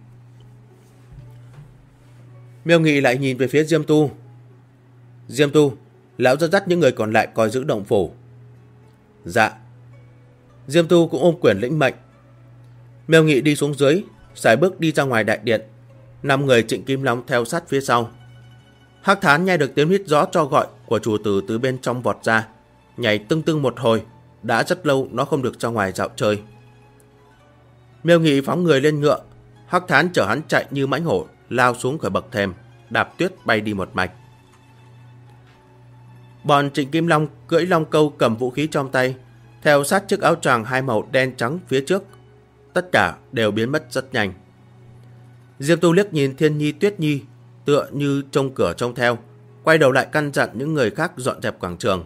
Miêu Nghị lại nhìn về phía Diêm Tu. Diêm Tu, lão dẫn dắt những người còn lại coi giữ động phủ. Dạ. Diêm Tu cũng ôm quyền lĩnh mệnh. Miêu Nghị đi xuống dưới, sải bước đi ra ngoài đại điện. 5 người Trịnh Kim Long theo sát phía sau. Hắc Thán nghe được tiếng hít gió cho gọi của chủ tử từ bên trong vọt ra, nhảy tưng tưng một hồi. Đã rất lâu nó không được ra ngoài dạo chơi. Miêu Nghị phóng người lên ngựa, Hắc Thán chở hắn chạy như mãnh hổ, lao xuống khỏi bậc thềm, đạp tuyết bay đi một mạch. Bọn Trịnh Kim Long cưỡi long câu cầm vũ khí trong tay, theo sát chiếc áo choàng 2 màu đen trắng phía trước. Tất cả đều biến mất rất nhanh. Diêm Tu liếc nhìn Thiên Nhi Tuyết Nhi, tựa như trông cửa trông theo, quay đầu lại căn dặn những người khác dọn dẹp quảng trường.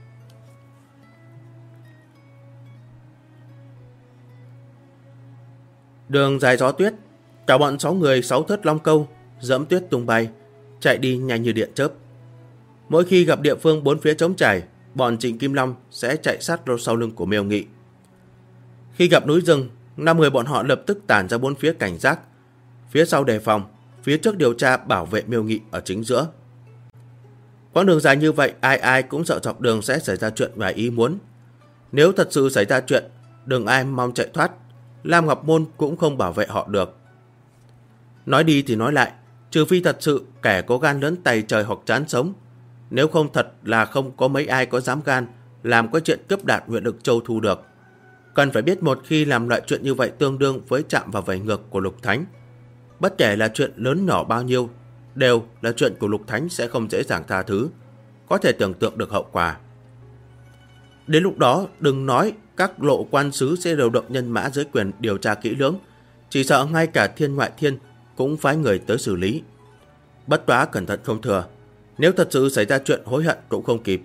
Đường dài gió tuyết, cả bọn 6 người 6 thớt long câu dẫm tuyết tung bay, chạy đi nhanh như điện chớp. Mỗi khi gặp địa phương 4 phía trống trải, bọn Trịnh Kim Long sẽ chạy sát sau lưng của Miêu Nghị. Khi gặp núi rừng, 5 người bọn họ lập tức tản ra 4 phía cảnh giác, phía sau đề phòng, phía trước điều tra bảo vệ Miêu Nghị ở chính giữa. Quãng đường dài như vậy, ai ai cũng sợ dọc đường sẽ xảy ra chuyện ngoài ý muốn. Nếu thật sự xảy ra chuyện, đừng ai mong chạy thoát, Lam Ngọc Môn cũng không bảo vệ họ được. Nói đi thì nói lại, trừ phi thật sự kẻ có gan lớn tay trời hoặc chán sống, nếu không thật là không có mấy ai có dám gan làm có chuyện cướp đoạt huyện Lực Châu thu được. Cần phải biết một khi làm loại chuyện như vậy tương đương với chạm vào vảy ngược của Lục Thánh. Bất kể là chuyện lớn nhỏ bao nhiêu, đều là chuyện của Lục Thánh sẽ không dễ dàng tha thứ, có thể tưởng tượng được hậu quả. Đến lúc đó, đừng nói các lộ quan sứ sẽ điều động nhân mã dưới quyền điều tra kỹ lưỡng, chỉ sợ ngay cả Thiên Ngoại Thiên cũng phái người tới xử lý. Bất quá cẩn thận không thừa, nếu thật sự xảy ra chuyện hối hận cũng không kịp.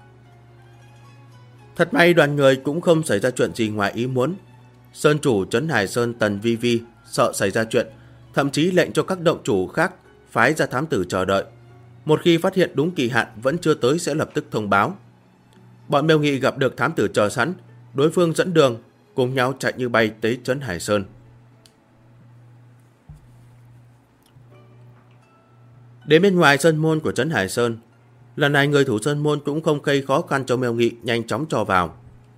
Thật may đoàn người cũng không xảy ra chuyện gì ngoài ý muốn. Sơn chủ Trấn Hải Sơn Tần Vi Vi sợ xảy ra chuyện, thậm chí lệnh cho các động chủ khác phái ra thám tử chờ đợi. Một khi phát hiện đúng kỳ hạn vẫn chưa tới sẽ lập tức thông báo. Bọn Miêu Nghị gặp được thám tử chờ sẵn, đối phương dẫn đường, cùng nhau chạy như bay tới Trấn Hải Sơn. Đến bên ngoài sơn môn của Trấn Hải Sơn, lần này người thủ sơn môn cũng không gây khó khăn cho Miêu Nghị, nhanh chóng cho vào.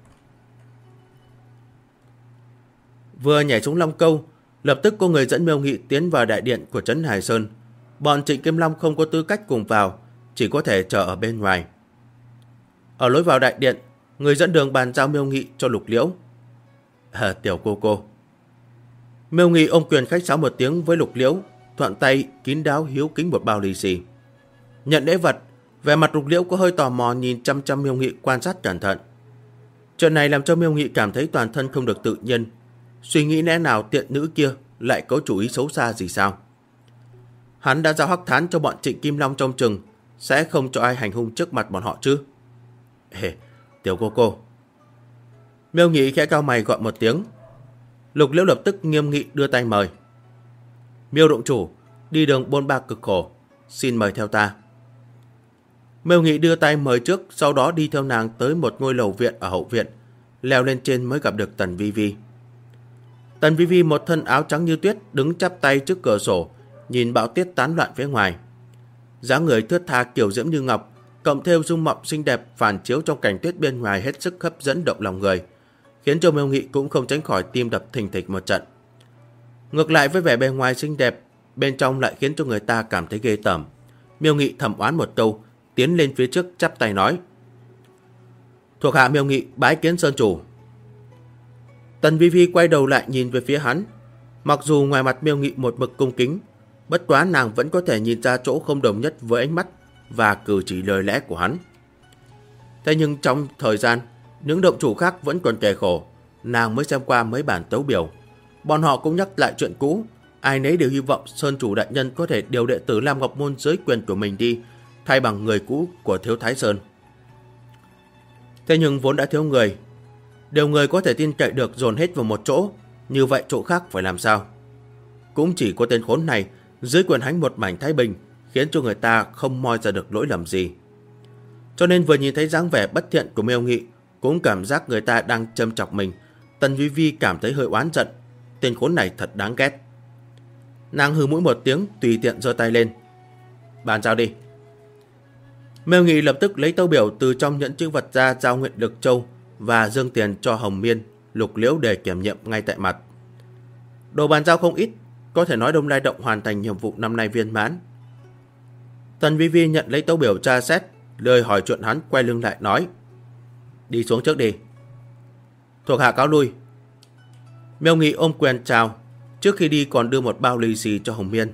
Vừa nhảy xuống Long Câu, lập tức có người dẫn Miêu Nghị tiến vào đại điện của Trấn Hải Sơn. Bọn Trịnh Kim Long không có tư cách cùng vào, chỉ có thể chờ ở bên ngoài. Ở lối vào đại điện, người dẫn đường bàn giao Miêu Nghị cho Lục Liễu. Tiểu cô. Miêu Nghị ôm quyền khách sáo một tiếng với Lục Liễu, thuận tay kín đáo hiếu kính một bao lì xì. Nhận lễ vật, vẻ mặt Lục Liễu có hơi tò mò nhìn chăm chăm Miêu Nghị quan sát cẩn thận. Chuyện này làm cho Miêu Nghị cảm thấy toàn thân không được tự nhiên, suy nghĩ lẽ nào tiện nữ kia lại có chủ ý xấu xa gì sao. Hắn đã giao hắc thán cho bọn Trịnh Kim Long trông chừng, sẽ không cho ai hành hung trước mặt bọn họ chứ. Tiểu cô. Miêu Nghị khẽ cau mày gọi một tiếng. Lục Liễu lập tức nghiêm nghị đưa tay mời. Miêu động chủ, đi đường bôn ba cực khổ, xin mời theo ta. Miêu Nghị đưa tay mời trước, sau đó đi theo nàng tới một ngôi lầu viện ở hậu viện, leo lên trên mới gặp được Tần Vi Vi. Tần Vi Vi một thân áo trắng như tuyết, đứng chắp tay trước cửa sổ, nhìn bão tiết tán loạn phía ngoài. Dáng người thướt tha kiều diễm như ngọc, cộng theo dung mạo xinh đẹp phản chiếu trong cảnh tuyết bên ngoài hết sức hấp dẫn động lòng người, khiến cho Miêu Nghị cũng không tránh khỏi tim đập thình thịch một trận. Ngược lại với vẻ bề ngoài xinh đẹp, bên trong lại khiến cho người ta cảm thấy ghê tởm. Miêu Nghị thầm oán một câu, tiến lên phía trước chắp tay nói: Thuộc hạ Miêu Nghị bái kiến sơn chủ. Tần Vi Vi quay đầu lại nhìn về phía hắn. Mặc dù ngoài mặt Miêu Nghị một mực cung kính, bất quá nàng vẫn có thể nhìn ra chỗ không đồng nhất với ánh mắt và cử chỉ lời lẽ của hắn. Thế nhưng trong thời gian những động chủ khác vẫn còn kề khổ, nàng mới xem qua mấy bản tấu biểu. Bọn họ cũng nhắc lại chuyện cũ, ai nấy đều hy vọng sơn chủ đại nhân có thể điều đệ tử Lam Ngọc Môn dưới quyền của mình đi, thay bằng người cũ của Thiếu Thái Sơn. Thế nhưng vốn đã thiếu người, đều người có thể tin cậy được dồn hết vào một chỗ, như vậy chỗ khác phải làm sao? Cũng chỉ có tên khốn này dưới quyền hắn một mảnh thái bình, khiến cho người ta không moi ra được lỗi lầm gì. Cho nên vừa nhìn thấy dáng vẻ bất thiện của Miêu Nghị, cũng cảm giác người ta đang châm chọc mình. Tần Vi Vi cảm thấy hơi oán giận, tên khốn này thật đáng ghét. Nàng hừ mũi một tiếng, tùy tiện giơ tay lên. Bàn giao đi. Miêu Nghị lập tức lấy tâu biểu từ trong nhẫn chữ vật ra, giao nguyện Lực Châu và dương tiền cho Hồng Miên, Lục Liễu để kiểm nhiệm ngay tại mặt. Đồ bàn giao không ít, có thể nói Đông Lai Động hoàn thành nhiệm vụ năm nay viên mãn. Tần Vi Vi nhận lấy tâu biểu tra xét, lời hỏi chuyện hắn, quay lưng lại nói: Đi xuống trước đi. Thuộc hạ cáo lui. Miêu Nghị ôm quyền chào, trước khi đi còn đưa một bao lì xì cho Hồng Miên.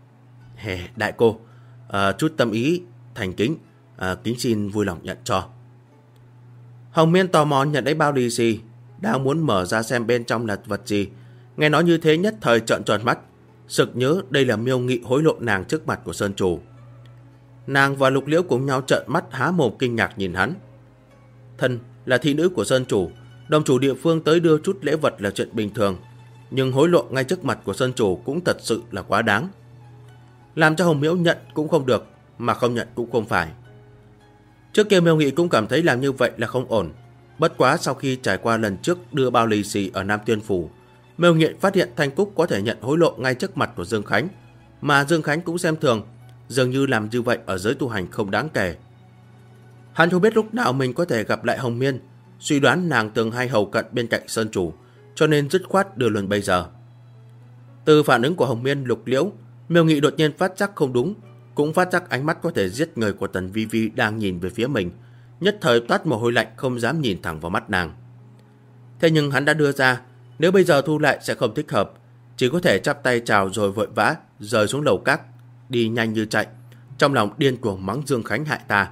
Đại cô, chút tâm ý thành kính, kính xin vui lòng nhận cho. Hồng Miên tò mò nhận lấy bao lì xì, đang muốn mở ra xem bên trong là vật gì. Nghe nói như thế nhất thời trợn tròn mắt, sực nhớ đây là Miêu Nghị hối lộ nàng trước mặt của sơn chủ. Nàng và Lục Liễu cùng nhau trợn mắt há mồm kinh ngạc nhìn hắn. Thân là thị nữ của sơn chủ, đồng chủ địa phương tới đưa chút lễ vật là chuyện bình thường, nhưng hối lộ ngay trước mặt của sơn chủ cũng thật sự là quá đáng. Làm cho Hồng Miễu nhận cũng không được, mà không nhận cũng không phải. Trước kia Miêu Nghị cũng cảm thấy làm như vậy là không ổn. Bất quá sau khi trải qua lần trước đưa bao lì xì ở Nam Tuyên Phủ, Miêu Nghị phát hiện Thanh Cúc có thể nhận hối lộ ngay trước mặt của Dương Khánh, mà Dương Khánh cũng xem thường, dường như làm như vậy ở giới tu hành không đáng kể. Hắn không biết lúc nào mình có thể gặp lại Hồng Miên, suy đoán nàng từng hay hầu cận bên cạnh sơn chủ, cho nên dứt khoát đưa luôn bây giờ. Từ phản ứng của Hồng Miên, Lục Liễu, Miêu Nghị đột nhiên phát giác không đúng, cũng phát giác ánh mắt có thể giết người của Tần Vi Vi đang nhìn về phía mình, nhất thời toát mồ hôi lạnh không dám nhìn thẳng vào mắt nàng. Thế nhưng hắn đã đưa ra, nếu bây giờ thu lại sẽ không thích hợp, chỉ có thể chắp tay chào rồi vội vã rời xuống lầu các, đi nhanh như chạy, trong lòng điên cuồng mắng Dương Khánh hại ta.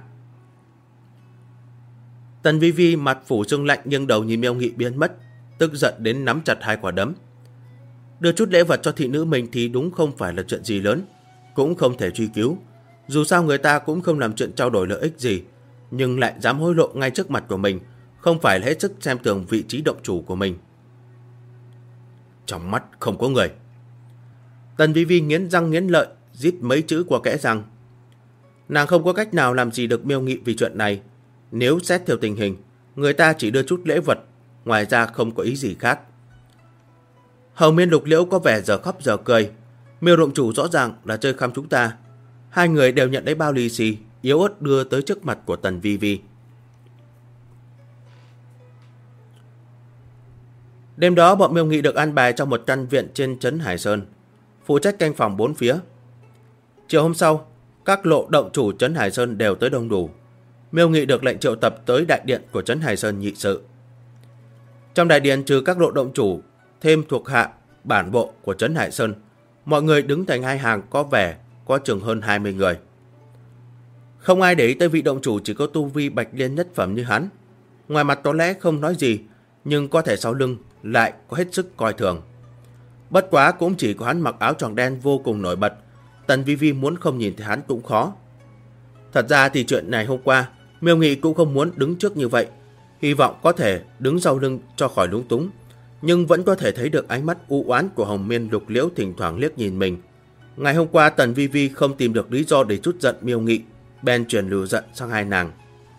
Tần Vi Vi mặt phủ sương lạnh nhưng đầu nhìn Miêu Nghị biến mất, tức giận đến nắm chặt hai quả đấm. Đưa chút lễ vật cho thị nữ mình thì đúng không phải là chuyện gì lớn, cũng không thể truy cứu. Dù sao người ta cũng không làm chuyện trao đổi lợi ích gì, nhưng lại dám hối lộ ngay trước mặt của mình, không phải là hết sức xem thường vị trí động chủ của mình. Trong mắt không có người. Tần Vi Vi nghiến răng nghiến lợi, rít mấy chữ qua kẽ răng. Nàng không có cách nào làm gì được Miêu Nghị vì chuyện này. Nếu xét theo tình hình, người ta chỉ đưa chút lễ vật, ngoài ra không có ý gì khác. Hầu Miên Lục Liễu có vẻ giờ khóc giờ cười. Miêu động chủ rõ ràng là chơi khăm chúng ta. Hai người đều nhận lấy bao lì xì yếu ớt đưa tới trước mặt của Tần Vi Vi. Đêm đó bọn Miêu Nghị được an bài trong một căn viện trên trấn Hải Sơn, phụ trách canh phòng bốn phía. Chiều hôm sau, các lộ động chủ trấn Hải Sơn đều tới đông đủ. Miêu Nghị được lệnh triệu tập tới đại điện của trấn Hải Sơn nghị sự. Trong đại điện trừ các lộ động chủ, thêm thuộc hạ bản bộ của trấn Hải Sơn, mọi người đứng thành hai hàng có vẻ có chừng hơn 20 người. Không ai để ý tới vị động chủ chỉ có tu vi bạch liên nhất phẩm như hắn. Ngoài mặt có lẽ không nói gì, nhưng có thể sau lưng lại có hết sức coi thường. Bất quá cũng chỉ có hắn mặc áo choàng đen vô cùng nổi bật, Tần Vi Vi muốn không nhìn thấy hắn cũng khó. Thật ra thì chuyện này hôm qua, Miêu Nghị cũng không muốn đứng trước như vậy, hy vọng có thể đứng sau lưng cho khỏi lúng túng, nhưng vẫn có thể thấy được ánh mắt u oán của Hồng Miên Lục Liễu thỉnh thoảng liếc nhìn mình. Ngày hôm qua Tần Vi Vi không tìm được lý do để trút giận Miêu Nghị, bèn truyền lửa giận sang hai nàng.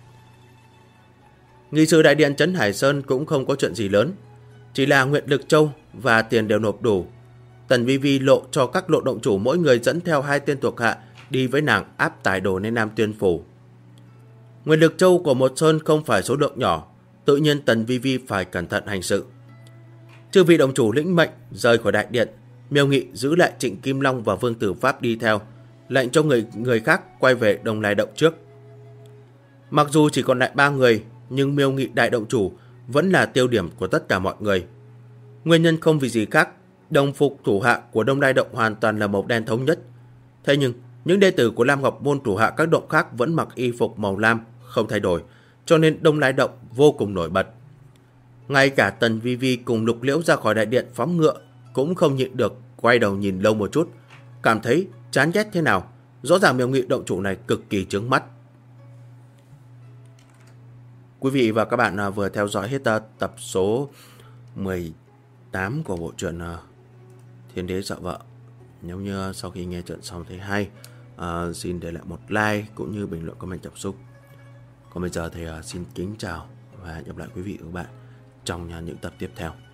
Nghị sự đại điện trấn Hải Sơn cũng không có chuyện gì lớn, chỉ là Nguyệt Lực Châu và tiền đều nộp đủ. Tần Vi Vi lộ cho các lộ động chủ mỗi người dẫn theo 2 tên thuộc hạ đi với nàng áp tải đồ lên Nam Tuyên Phủ. Nguyệt Lực Châu của một sơn không phải số lượng nhỏ, tự nhiên Tần Vi Vi phải cẩn thận hành sự. Chư vị động chủ lĩnh mệnh rời khỏi đại điện, Miêu Nghị giữ lại Trịnh Kim Long và Vương Tử Pháp đi theo, lệnh cho người khác quay về Đông Lai Động trước. Mặc dù chỉ còn lại 3 người, nhưng Miêu Nghị đại động chủ vẫn là tiêu điểm của tất cả mọi người. Nguyên nhân không vì gì khác, đồng phục thủ hạ của Đông Lai Động hoàn toàn là màu đen thống nhất. Thế nhưng, những đệ tử của Lam Ngọc Môn thủ hạ các động khác vẫn mặc y phục màu lam, không thay đổi, cho nên Đông Lai Động vô cùng nổi bật. Ngay cả Tần Vi Vi cùng Lục Liễu ra khỏi đại điện phóng ngựa cũng không nhịn được quay đầu nhìn lâu một chút, cảm thấy chán ghét thế nào. Rõ ràng Miêu Nghị động chủ này cực kỳ chướng mắt. Quý vị và các bạn vừa theo dõi hết tập số 18 của bộ truyện Thiên Đế Sợ Vợ. Nếu như sau khi nghe chuyện xong thấy hay, xin để lại một like cũng như bình luận comment cảm xúc. Còn bây giờ thì xin kính chào và hẹn gặp lại quý vị và các bạn trong những tập tiếp theo.